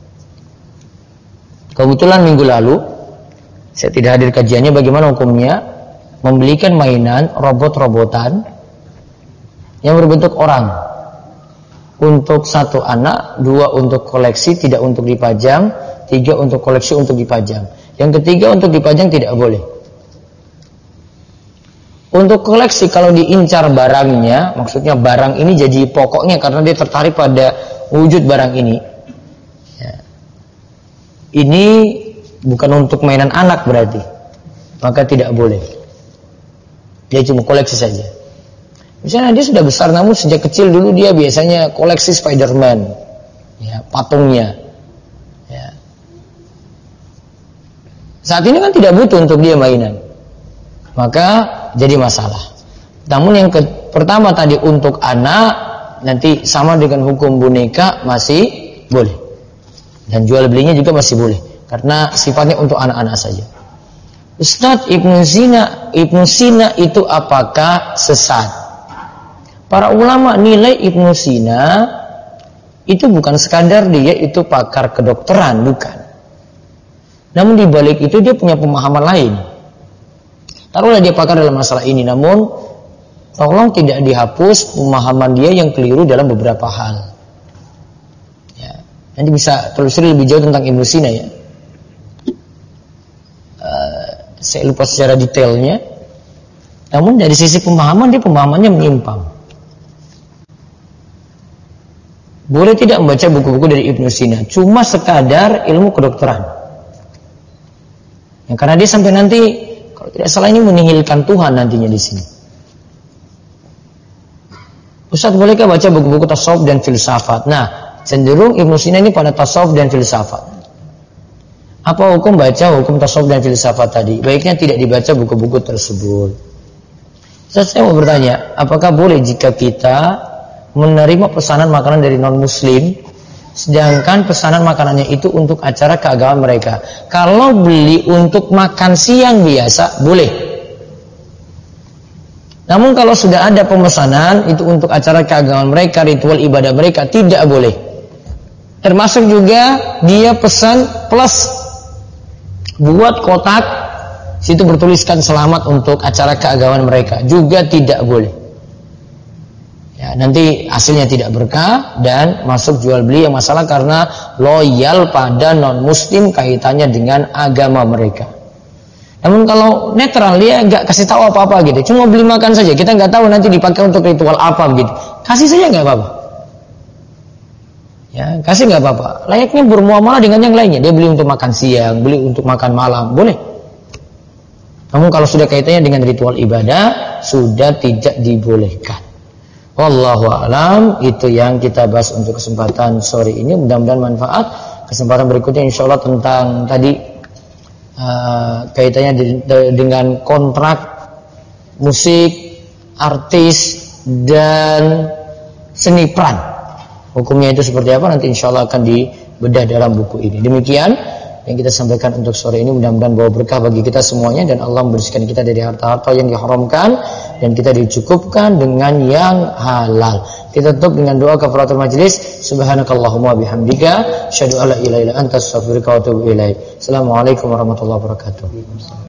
Kebetulan minggu lalu saya tidak hadir kajiannya, bagaimana hukumnya membelikan mainan robot-robotan yang berbentuk orang. untuk satu anak, 2 untuk koleksi tidak untuk dipajang, 3 untuk koleksi untuk dipajang. Yang ketiga untuk dipajang tidak boleh. Untuk koleksi kalau diincar barangnya, maksudnya barang ini jadi pokoknya karena dia tertarik pada wujud barang ini. Ya. Ini bukan untuk mainan anak berarti, maka tidak boleh. Dia cuma koleksi saja. Misalnya dia sudah besar, namun sejak kecil dulu dia biasanya koleksi Spider-Man, ya, patungnya. Ya. Saat ini kan tidak butuh untuk dia mainan, maka jadi masalah. Namun yang pertama tadi untuk anak, nanti sama dengan hukum boneka masih boleh, dan jual belinya juga masih boleh, karena sifatnya untuk anak-anak saja. Ustadz, Ibnu Sina itu apakah sesat? Para ulama nilai Ibnu Sina itu bukan sekadar dia itu pakar kedokteran, bukan. Namun di balik itu dia punya pemahaman lain. Taruhlah dia pakar dalam masalah ini, namun tolong tidak dihapus pemahaman dia yang keliru dalam beberapa hal. Ya, nanti bisa telusuri lebih jauh tentang Ibnu Sina ya. Saya lupa secara detailnya. Namun dari sisi pemahaman dia pemahamannya menyimpang. Boleh tidak membaca buku-buku dari Ibnu Sina, cuma sekadar ilmu kedokteran. Ya, karena dia sampai nanti kalau tidak salah ini menihilkan Tuhan nantinya di sini. Ustaz, bolehkah baca buku-buku tasawuf dan filsafat? Nah, cenderung Ibnu Sina ini pada tasawuf dan filsafat. Apa hukum baca hukum tasawuf dan filsafat tadi? Baiknya tidak dibaca buku-buku tersebut. Ustaz, saya mau bertanya, apakah boleh jika kita menerima pesanan makanan dari non-muslim, sedangkan pesanan makanannya itu untuk acara keagamaan mereka? Kalau beli untuk makan siang biasa, boleh. Namun kalau sudah ada pemesanan itu untuk acara keagamaan mereka, ritual ibadah mereka, tidak boleh. Termasuk juga dia pesan plus buat kotak, situ bertuliskan selamat untuk acara keagamaan mereka, juga tidak boleh. Ya, nanti hasilnya tidak berkah dan masuk jual beli yang masalah karena loyal pada non-muslim kaitannya dengan agama mereka. Namun kalau netral, dia nggak kasih tahu apa-apa gitu, cuma beli makan saja, kita nggak tahu nanti dipakai untuk ritual apa gitu, kasih saja nggak apa-apa. Ya, kasih nggak apa-apa. Layaknya bermuamalah dengan yang lainnya, dia beli untuk makan siang, beli untuk makan malam, boleh. Namun kalau sudah kaitannya dengan ritual ibadah, sudah tidak dibolehkan. Wallahu a'lam. Itu yang kita bahas untuk kesempatan sore ini. Mudah-mudahan manfaat. Kesempatan berikutnya insyaallah tentang tadi kaitannya dengan kontrak musik, artis dan seni peran. Hukumnya itu seperti apa nanti insyaallah akan dibedah dalam buku ini. Demikian yang kita sampaikan untuk sore ini, mudah-mudahan bawa berkah bagi kita semuanya dan Allah membersihkan kita dari harta-harta yang diharamkan dan kita dicukupkan dengan yang halal. Kita tutup dengan doa kafaratul majlis. Subhanakallahumma bihamdika asyhadu an la ilaha illa anta astaghfiruka wa atubu ilaik. Assalamualaikum warahmatullahi wabarakatuh.